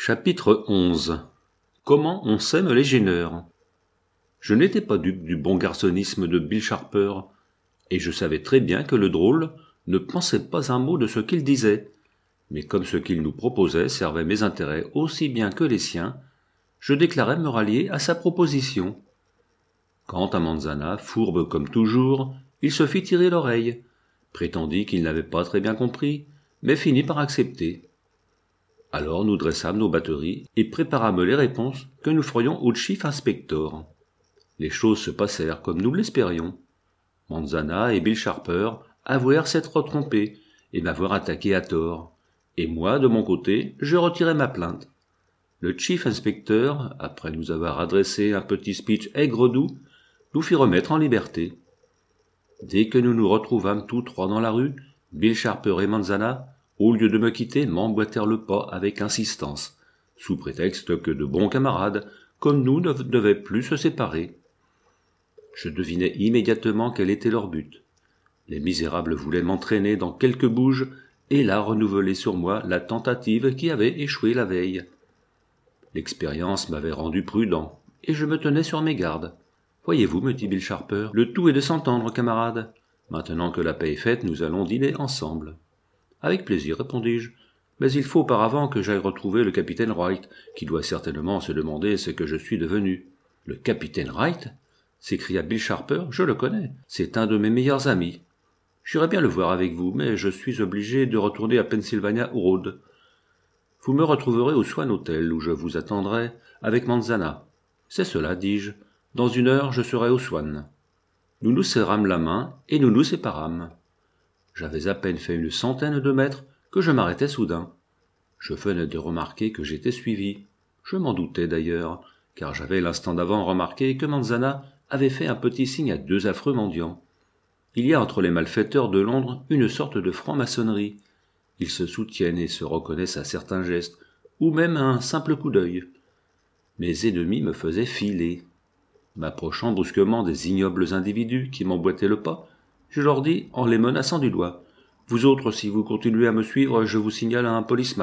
Chapitre 11. Comment on sème les gêneurs. Je n'étais pas dupe du bon garçonnisme de Bill Sharper, et je savais très bien que le drôle ne pensait pas un mot de ce qu'il disait, mais comme ce qu'il nous proposait servait mes intérêts aussi bien que les siens, je déclarai me rallier à sa proposition. Quant à Manzana, fourbe comme toujours, il se fit tirer l'oreille, prétendit qu'il n'avait pas très bien compris, mais finit par accepter. Alors nous dressâmes nos batteries et préparâmes les réponses que nous ferions au chief inspector. Les choses se passèrent comme nous l'espérions. Manzana et Bill Sharper avouèrent s'être trompés et m'avoir attaqué à tort, et moi, de mon côté, je retirai ma plainte. Le chief inspector, après nous avoir adressé un petit speech aigre-doux, nous fit remettre en liberté. Dès que nous nous retrouvâmes tous trois dans la rue, Bill Sharper et Manzana, au lieu de me quitter, m'emboîtèrent le pas avec insistance, sous prétexte que de bons camarades, comme nous, ne devaient plus se séparer. Je devinai immédiatement quel était leur but. Les misérables voulaient m'entraîner dans quelque bouge et là renouveler sur moi la tentative qui avait échoué la veille. L'expérience m'avait rendu prudent, et je me tenais sur mes gardes. « Voyez-vous, me dit Bill Sharper, le tout est de s'entendre, camarades. Maintenant que la paix est faite, nous allons dîner ensemble. » « Avec plaisir, répondis-je, mais il faut auparavant que j'aille retrouver le capitaine Wright, qui doit certainement se demander ce que je suis devenu. »« Le capitaine Wright ?» s'écria Bill Sharper, « je le connais, c'est un de mes meilleurs amis. J'irai bien le voir avec vous, mais je suis obligé de retourner à Pennsylvania Road. Vous me retrouverez au Swan Hotel, où je vous attendrai avec Manzana. »« C'est cela, dis-je, dans 1 heure je serai au Swan. » Nous nous serrâmes la main et nous nous séparâmes. J'avais à peine fait 100 de mètres que je m'arrêtai soudain. Je venais de remarquer que j'étais suivi. Je m'en doutais d'ailleurs, car j'avais l'instant d'avant remarqué que Manzana avait fait un petit signe à 2 affreux mendiants. Il y a entre les malfaiteurs de Londres une sorte de franc-maçonnerie. Ils se soutiennent et se reconnaissent à certains gestes, ou même à un simple coup d'œil. Mes ennemis me faisaient filer. M'approchant brusquement des ignobles individus qui m'emboîtaient le pas, je leur dis, en les menaçant du doigt, « Vous autres, si vous continuez à me suivre, je vous signale à un policeman. »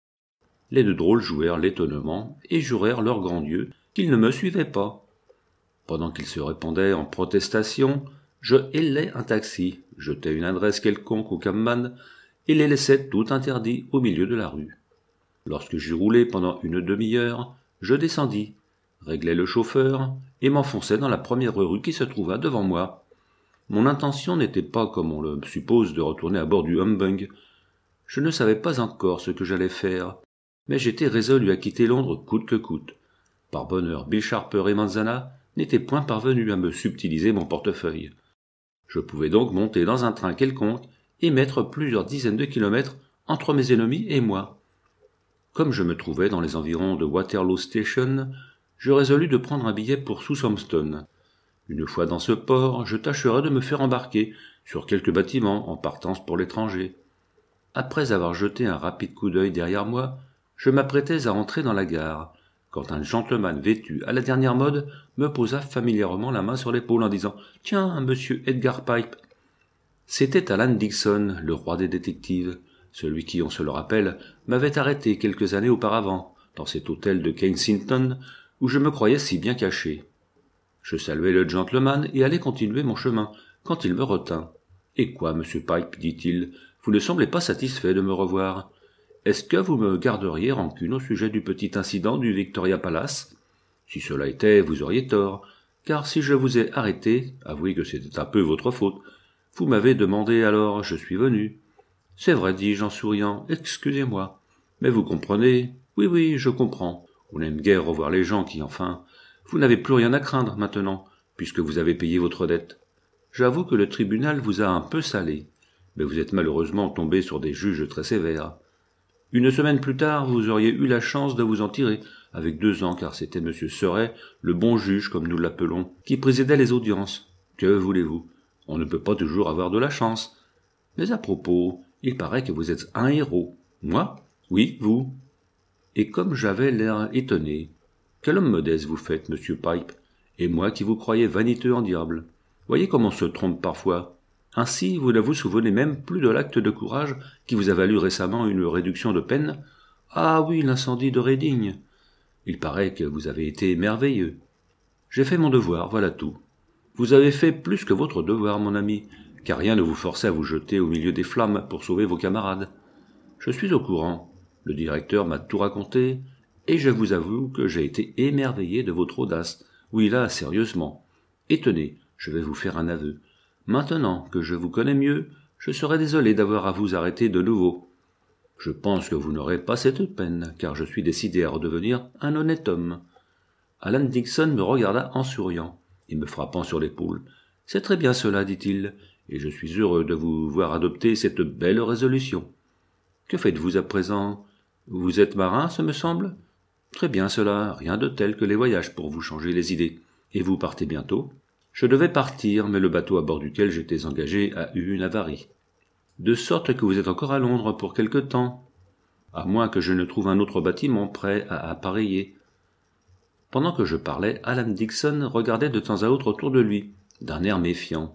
Les 2 drôles jouèrent l'étonnement et jurèrent leur grand Dieu qu'ils ne me suivaient pas. Pendant qu'ils se répandaient en protestations, je hélai un taxi, jetai une adresse quelconque au cabman et les laissai tout interdits au milieu de la rue. Lorsque j'eus roulé pendant une demi-heure, je descendis, réglai le chauffeur et m'enfonçai dans la première rue qui se trouva devant moi. Mon intention n'était pas, comme on le suppose, de retourner à bord du Humbug. Je ne savais pas encore ce que j'allais faire, mais j'étais résolu à quitter Londres coûte que coûte. Par bonheur, Bill Sharper et Manzana n'étaient point parvenus à me subtiliser mon portefeuille. Je pouvais donc monter dans un train quelconque et mettre plusieurs dizaines de kilomètres entre mes ennemis et moi. Comme je me trouvais dans les environs de Waterloo Station, je résolus de prendre un billet pour Southampton. Une fois dans ce port, je tâcherai de me faire embarquer sur quelque bâtiment en partance pour l'étranger. Après avoir jeté un rapide coup d'œil derrière moi, je m'apprêtais à entrer dans la gare, quand un gentleman vêtu à la dernière mode me posa familièrement la main sur l'épaule en disant « Tiens, monsieur Edgar Pipe !» C'était Alan Dixon, le roi des détectives, celui qui, on se le rappelle, m'avait arrêté quelques années auparavant, dans cet hôtel de Kensington, où je me croyais si bien caché. Je saluai le gentleman et allais continuer mon chemin, quand il me retint. « Et quoi, monsieur Pipe, dit-il, vous ne semblez pas satisfait de me revoir. Est-ce que vous me garderiez rancune au sujet du petit incident du Victoria Palace? Si cela était, vous auriez tort, car si je vous ai arrêté, avouez que c'était un peu votre faute. Vous m'avez demandé alors, je suis venu. »« C'est vrai, dis-je en souriant, excusez-moi. Mais vous comprenez? Oui, je comprends. On n'aime guère revoir les gens qui, enfin... Vous n'avez plus rien à craindre maintenant, puisque vous avez payé votre dette. J'avoue que le tribunal vous a un peu salé, mais vous êtes malheureusement tombé sur des juges très sévères. 1 semaine plus tard, vous auriez eu la chance de vous en tirer, avec 2 ans, car c'était M. Surrey, le bon juge, comme nous l'appelons, qui présidait les audiences. Que voulez-vous? On ne peut pas toujours avoir de la chance. Mais à propos, il paraît que vous êtes un héros. Moi? Oui, vous. Et comme j'avais l'air étonné, quel homme modeste vous faites, monsieur Pipe, et moi qui vous croyais vaniteux en diable. Voyez comme on se trompe parfois. Ainsi, vous ne vous souvenez même plus de l'acte de courage qui vous a valu récemment une réduction de peine. Ah oui, l'incendie de Reading. Il paraît que vous avez été merveilleux. J'ai fait mon devoir, voilà tout. Vous avez fait plus que votre devoir, mon ami, car rien ne vous forçait à vous jeter au milieu des flammes pour sauver vos camarades. Je suis au courant. Le directeur m'a tout raconté, et je vous avoue que j'ai été émerveillé de votre audace. Oui, là, sérieusement. Et tenez, je vais vous faire un aveu. Maintenant que je vous connais mieux, je serais désolé d'avoir à vous arrêter de nouveau. Je pense que vous n'aurez pas cette peine, car je suis décidé à redevenir un honnête homme. Alan Dixon me regarda en souriant et me frappant sur l'épaule. « C'est très bien cela, dit-il, et je suis heureux de vous voir adopter cette belle résolution. Que faites-vous à présent? Vous êtes marin, ce me semble? Très bien cela, rien de tel que les voyages pour vous changer les idées. Et vous partez bientôt? Je devais partir, mais le bateau à bord duquel j'étais engagé a eu une avarie. De sorte que vous êtes encore à Londres pour quelque temps, à moins que je ne trouve un autre bâtiment prêt à appareiller. » Pendant que je parlais, Alan Dixon regardait de temps à autre autour de lui, d'un air méfiant.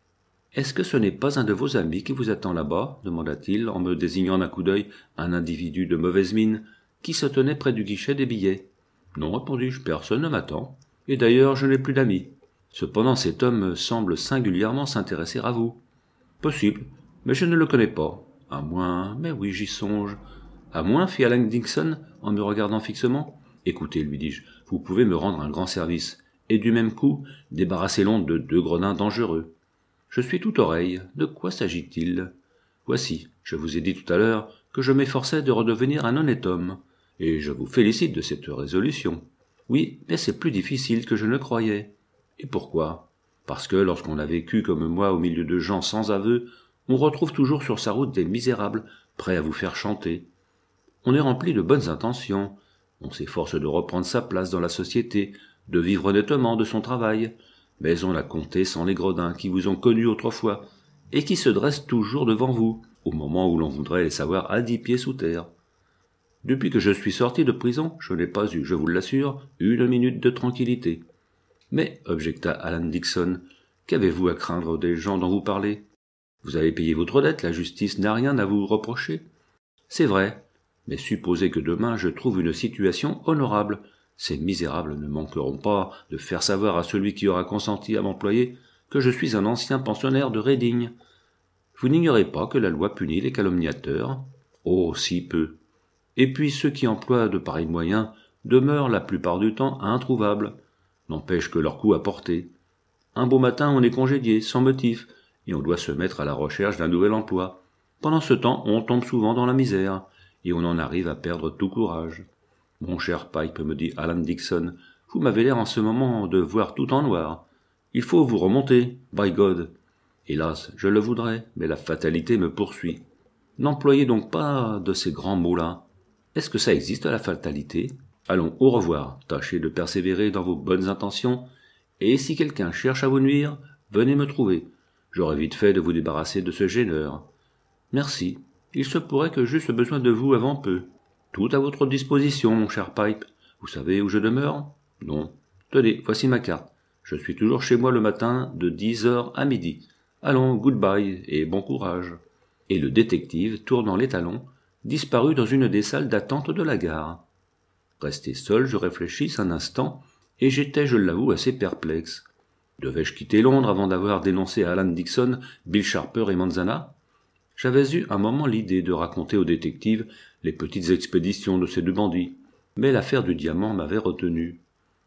« Est-ce que ce n'est pas un de vos amis qui vous attend là-bas » demanda-t-il, en me désignant d'un coup d'œil un individu de mauvaise mine qui se tenait près du guichet des billets. « Non, répondis-je, personne ne m'attend. Et d'ailleurs, je n'ai plus d'amis. Cependant, cet homme semble singulièrement s'intéresser à vous. »« Possible, mais je ne le connais pas. À moins... Mais oui, j'y songe. »« À moins, fit Alan Dixon, en me regardant fixement. »« Écoutez, lui dis-je, vous pouvez me rendre un grand service, et du même coup, débarrasser Londres de 2 gredins dangereux. Je suis tout oreille. De quoi s'agit-il? Voici, je vous ai dit tout à l'heure que je m'efforçais de redevenir un honnête homme, et je vous félicite de cette résolution. Oui, mais c'est plus difficile que je ne croyais. Et pourquoi? Parce que lorsqu'on a vécu comme moi au milieu de gens sans aveu, on retrouve toujours sur sa route des misérables prêts à vous faire chanter. On est rempli de bonnes intentions, on s'efforce de reprendre sa place dans la société, de vivre honnêtement de son travail, mais on a compté sans les gredins qui vous ont connus autrefois, et qui se dressent toujours devant vous, au moment où l'on voudrait les savoir à 10 pieds sous terre. Depuis que je suis sorti de prison, je n'ai pas eu, je vous l'assure, 1 minute de tranquillité. Mais, objecta Alan Dixon, qu'avez-vous à craindre des gens dont vous parlez? Vous avez payé votre dette, la justice n'a rien à vous reprocher. C'est vrai, mais supposez que demain je trouve une situation honorable. Ces misérables ne manqueront pas de faire savoir à celui qui aura consenti à m'employer que je suis un ancien pensionnaire de Reading. Vous n'ignorez pas que la loi punit les calomniateurs? Oh, si peu. Et puis ceux qui emploient de pareils moyens demeurent la plupart du temps introuvables. N'empêche que leur coup a porté. Un beau matin, on est congédié, sans motif, et on doit se mettre à la recherche d'un nouvel emploi. Pendant ce temps, on tombe souvent dans la misère, et on en arrive à perdre tout courage. Mon cher Pipe, me dit Alan Dixon, vous m'avez l'air en ce moment de voir tout en noir. Il faut vous remonter, by God. Hélas, je le voudrais, mais la fatalité me poursuit. N'employez donc pas de ces grands mots-là. Est-ce que ça existe, la fatalité? Allons, au revoir, tâchez de persévérer dans vos bonnes intentions, et si quelqu'un cherche à vous nuire, venez me trouver. J'aurai vite fait de vous débarrasser de ce gêneur. Merci. Il se pourrait que j'eusse besoin de vous avant peu. Tout à votre disposition, mon cher Pipe. Vous savez où je demeure? Non. Tenez, voici ma carte. Je suis toujours chez moi le matin de 10h à midi. Allons, goodbye et bon courage. Et le détective, tournant les talons, disparut dans une des salles d'attente de la gare. Resté seul, je réfléchis un instant, et j'étais, je l'avoue, assez perplexe. Devais-je quitter Londres avant d'avoir dénoncé à Alan Dixon, Bill Sharper et Manzana? J'avais eu un moment l'idée de raconter au détective les petites expéditions de ces 2 bandits, mais l'affaire du diamant m'avait retenu.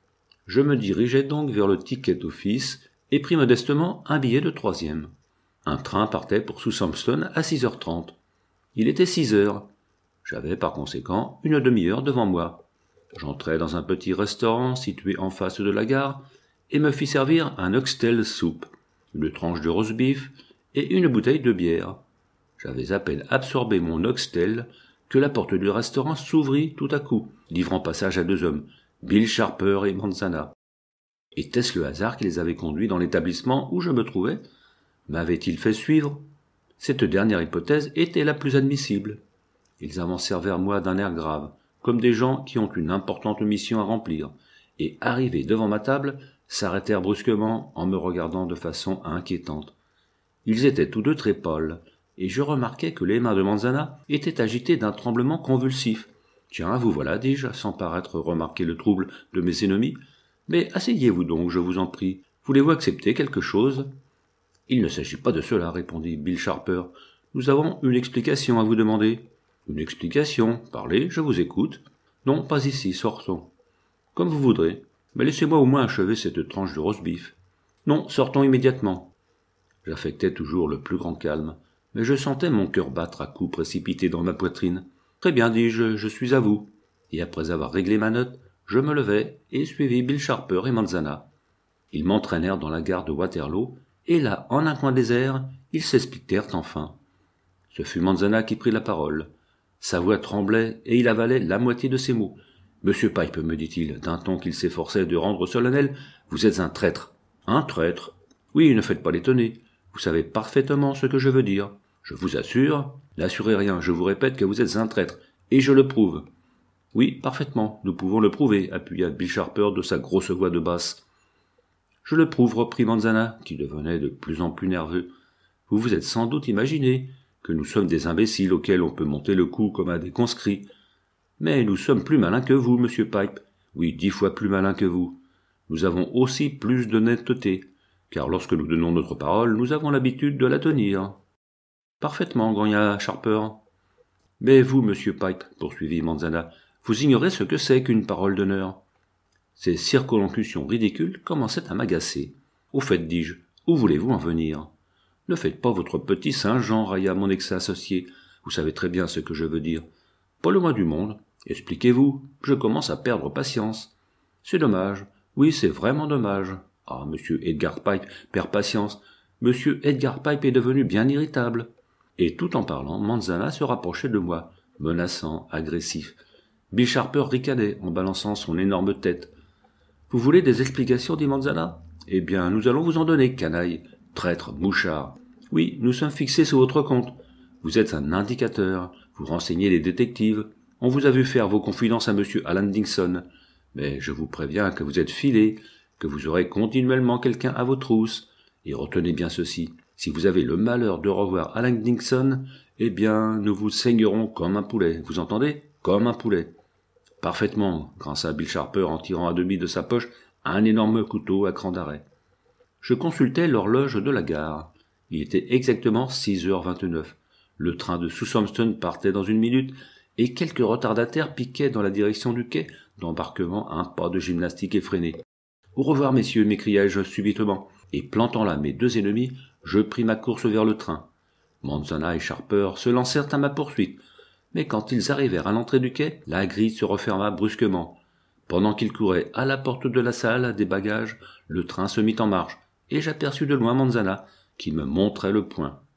Je me dirigeai donc vers le ticket office et pris modestement un billet de 3e. Un train partait pour Southampton à 6h30. Il était 6h. J'avais par conséquent une demi-heure devant moi. J'entrai dans un petit restaurant situé en face de la gare et me fis servir un oxtail soup, une tranche de roast beef et une bouteille de bière. J'avais à peine absorbé mon oxtail que la porte du restaurant s'ouvrit tout à coup, livrant passage à 2 hommes, Bill Sharper et Manzana. Était-ce le hasard qui les avait conduits dans l'établissement où je me trouvais? M'avait-il fait suivre? Cette dernière hypothèse était la plus admissible. Ils avancèrent vers moi d'un air grave, comme des gens qui ont une importante mission à remplir, et, arrivés devant ma table, s'arrêtèrent brusquement en me regardant de façon inquiétante. Ils étaient tous 2 très pâles, et je remarquai que les mains de Manzana étaient agitées d'un tremblement convulsif, Tiens, vous voilà, dis-je, sans paraître remarquer le trouble de mes ennemis. Mais asseyez-vous donc, je vous en prie. Voulez-vous accepter quelque chose ? Il ne s'agit pas de cela, répondit Bill Sharper. Nous avons une explication à vous demander. Une explication ? Parlez, je vous écoute. Non, pas ici, sortons. Comme vous voudrez. Mais laissez-moi au moins achever cette tranche de roast-beef. Non, sortons immédiatement. J'affectais toujours le plus grand calme, mais je sentais mon cœur battre à coups précipités dans ma poitrine. Très bien, dis-je, je suis à vous. Et après avoir réglé ma note, je me levai et suivis Bill Sharper et Manzana. Ils m'entraînèrent dans la gare de Waterloo, et là, en un coin désert, ils s'expliquèrent enfin. Ce fut Manzana qui prit la parole. Sa voix tremblait, et il avalait la moitié de ses mots. « Monsieur Pipe, me dit-il, d'un ton qu'il s'efforçait de rendre solennel, vous êtes un traître. »« Un traître ? Oui, ne faites pas l'étonner. Vous savez parfaitement ce que je veux dire. Je vous assure, n'assurez rien, je vous répète que vous êtes un traître, et je le prouve. »« Oui, parfaitement, nous pouvons le prouver, » appuya Bill Sharper de sa grosse voix de basse. « Je le prouve, » reprit Manzana, qui devenait de plus en plus nerveux. « Vous vous êtes sans doute imaginé que nous sommes des imbéciles auxquels on peut monter le cou comme à des conscrits. Mais nous sommes plus malins que vous, monsieur Pipe. Oui, 10 fois plus malins que vous. Nous avons aussi plus d'honnêteté, car lorsque nous donnons notre parole, nous avons l'habitude de la tenir. »« Parfaitement, grogna Sharper. »« Mais vous, monsieur Pipe, poursuivit Manzana, vous ignorez ce que c'est qu'une parole d'honneur. » Ces circonlocutions ridicules commençaient à m'agacer. « Au fait, dis-je, où voulez-vous en venir ? » ?»« Ne faites pas votre petit Saint-Jean, railla mon ex-associé. Vous savez très bien ce que je veux dire. Pas le moins du monde. Expliquez-vous, je commence à perdre patience. C'est dommage. Oui, c'est vraiment dommage. Ah, monsieur Edgar Pipe perd patience. Monsieur Edgar Pipe est devenu bien irritable. Et tout en parlant, Manzana se rapprochait de moi, menaçant, agressif. Bill Sharper ricanait en balançant son énorme tête. « Vous voulez des explications, dit Manzana ? Eh bien, nous allons vous en donner, canaille, traître, mouchard. Oui, nous sommes fixés sur votre compte. Vous êtes un indicateur, vous renseignez les détectives. On vous a vu faire vos confidences à monsieur Alan Dixon. Mais je vous préviens que vous êtes filé, que vous aurez continuellement quelqu'un à vos trousses. Et retenez bien ceci, si vous avez le malheur de revoir Alan Dixon, eh bien, nous vous saignerons comme un poulet. Vous entendez ? Comme un poulet. Parfaitement, grinça Bill Sharper en tirant à demi de sa poche un énorme couteau à cran d'arrêt. Je consultai l'horloge de la gare. Il était exactement 6h29. Le train de Southampton partait dans 1 minute, et quelques retardataires piquaient dans la direction du quai d'embarquement un pas de gymnastique effréné. « Au revoir, messieurs » m'écriai-je subitement, et plantant là mes 2 ennemis, je pris ma course vers le train. Manzana et Sharper se lancèrent à ma poursuite, mais quand ils arrivèrent à l'entrée du quai, la grille se referma brusquement. Pendant qu'ils couraient à la porte de la salle des bagages, le train se mit en marche, et j'aperçus de loin Manzana, qui me montrait le poing.